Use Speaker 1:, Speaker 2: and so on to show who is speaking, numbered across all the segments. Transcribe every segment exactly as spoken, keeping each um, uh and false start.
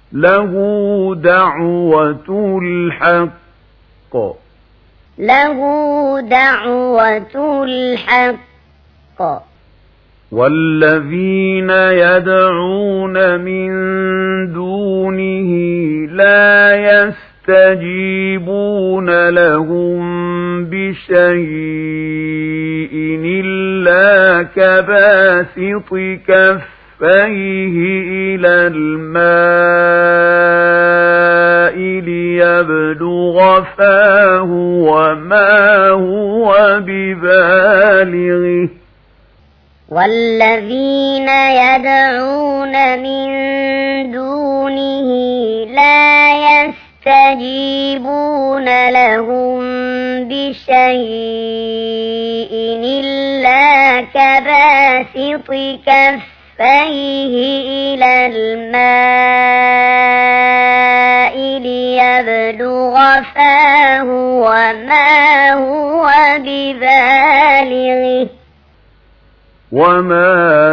Speaker 1: له دعوة الحق
Speaker 2: له دعوة الحق
Speaker 1: والذين يدعون من دونه لا يستجيبون لهم بشيء إلا كباسط كفيه إلى الماء ليبلغ فاه وما هو ببالغه
Speaker 2: والذين يدعون من دونه لا يستجيبون لهم بشيء إلا كباسط كفيه إلى الماء ليبلغ فاه وما هو ببالغه
Speaker 1: وما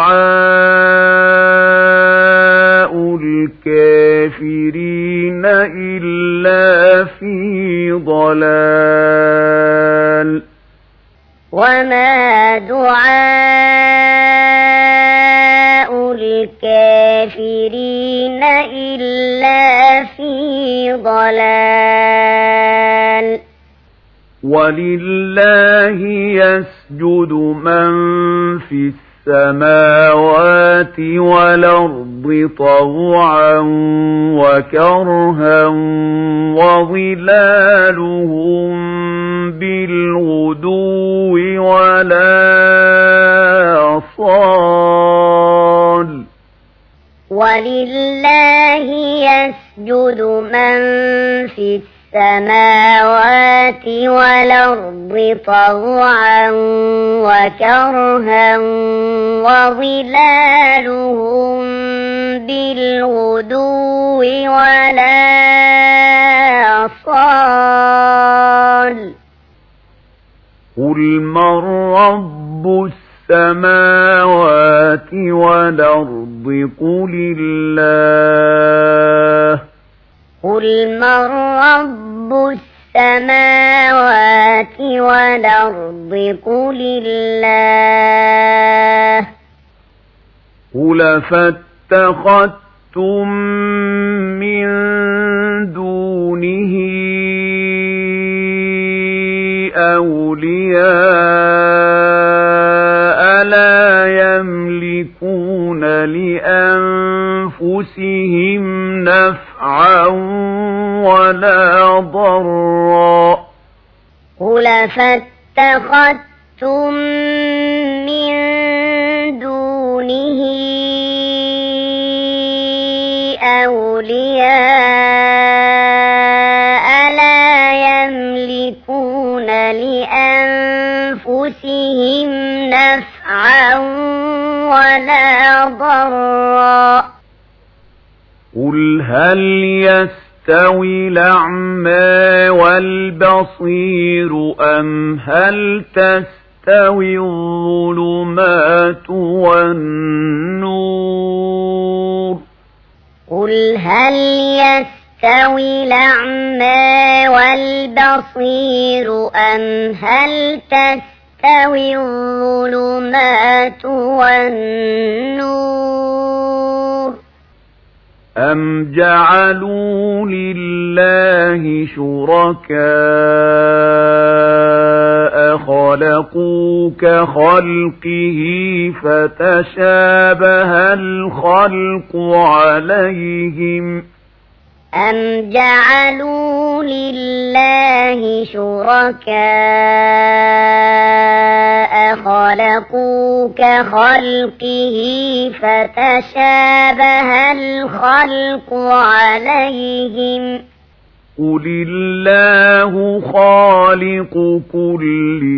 Speaker 1: دعاء الكافرين إلا في ضلال
Speaker 2: وما دعاء الكافرين إلا في ضلال
Speaker 1: ولله يسجد من في السماوات والأرض طوعا وكرها وظلالهم بالغدو والآصال
Speaker 2: ولله يسجد من في السماوات والأرض طوعا وكرها وظلالهم بالغدو والآصال
Speaker 1: قل من رب السماوات والأرض قل الله
Speaker 2: قل من رب السماوات والأرض قل الله
Speaker 1: قل فاتخذتم من دونه أولياء لا يملكون لأنفسهم نفعا ولا ضرا
Speaker 2: قل فاتخذتم من دونه أولياء لا يملكون لأنفسهم نفعا ولا ضرا
Speaker 1: قل هل يستوي الأعمى والبصير أم هل تستوي الظلمات والنور
Speaker 2: قل هل يستوي الأعمى والبصير أم هل تستوي الظلمات والنور
Speaker 1: أم جعلوا لله شركاء خلقوا كخلقه فتشابه الخلق عليهم
Speaker 2: أم جعلوا لله شركاء خلقوا كخلقه فتشابه الخلق عليهم
Speaker 1: قل الله خالق كل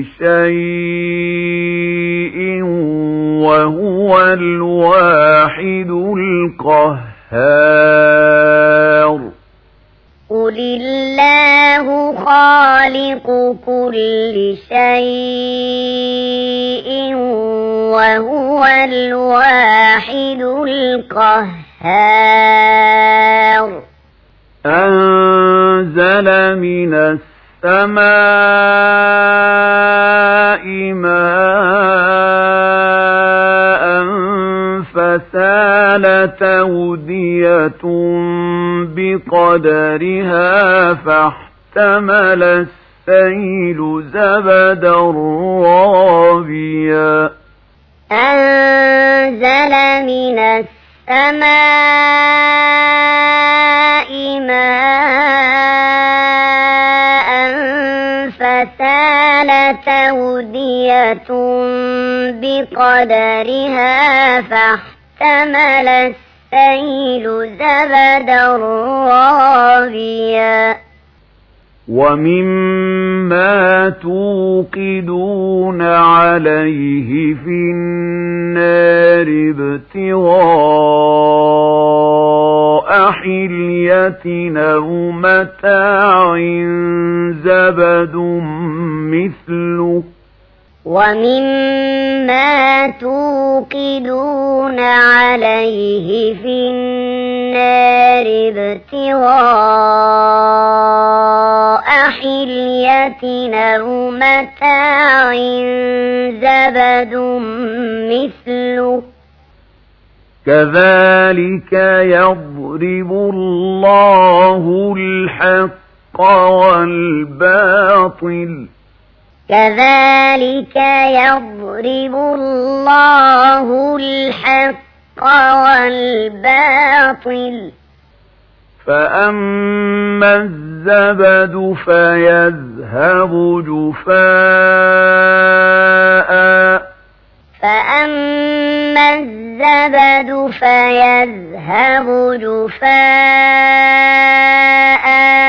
Speaker 1: شيء وهو الواحد القهار
Speaker 2: قل الله خالق كل شيء وهو الواحد القهار
Speaker 1: من السماء ماء فسالت أودية بقدرها فاحتمل السيل زبدا رابيا
Speaker 2: أنزل من السماء ماء فسالت أودية بقدرها فاحتمل السيل زبدا رابيا
Speaker 1: ومما توقدون عليه في النار ابتغاء حلية أو متاع زبد مثله
Speaker 2: ومما توقدون عليه في النار ابتغاء حلية أو متاع زبد مثله
Speaker 1: كذلك يضرب الله الحق والباطل
Speaker 2: كذلك يضرب الله الحق والباطل
Speaker 1: فأما الزبد فيذهب جفاء
Speaker 2: فأما الزبد فيذهب جفاء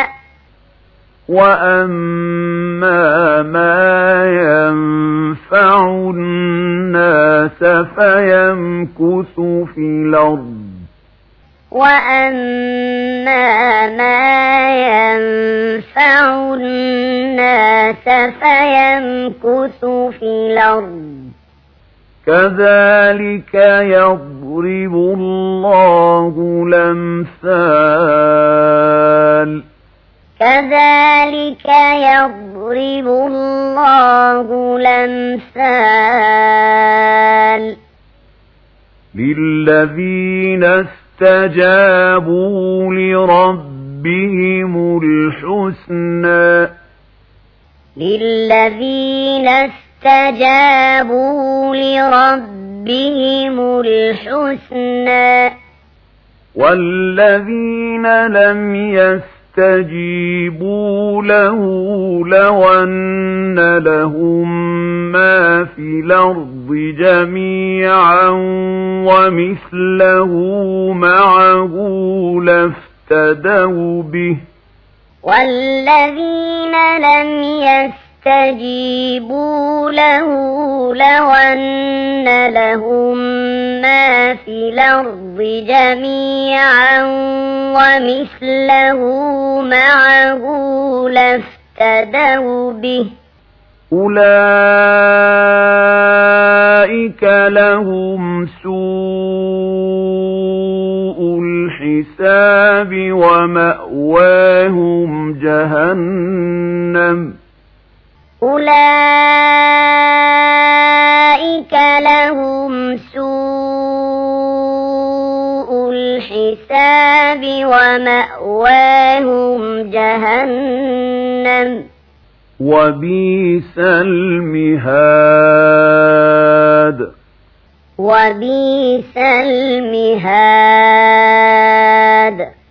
Speaker 1: وأما ما ينفع الناس فيمكث في الأرض
Speaker 2: وأما ما ينفع الناس فيمكث في الأرض
Speaker 1: كذلك يضرب الله الأمثال
Speaker 2: كذلك يضرب الله الأمثال
Speaker 1: للذين استجابوا لربهم الحسنى
Speaker 2: للذين استجابوا لربهم الحسنى
Speaker 1: والذين لم يستجيبوا له لو أن لهم ما في الأرض جميعا ومثله معه لافتدوا به
Speaker 2: والذين لم يستجيبوا له لو أن لهم ما في الأرض جميعا ومثله معه لافتدوا به
Speaker 1: أولئك لهم سوء الحساب ومأواهم جهنم
Speaker 2: أولئك لهم سوء الحساب ومأواهم جهنم
Speaker 1: وبئس المهاد
Speaker 2: وبئس المهاد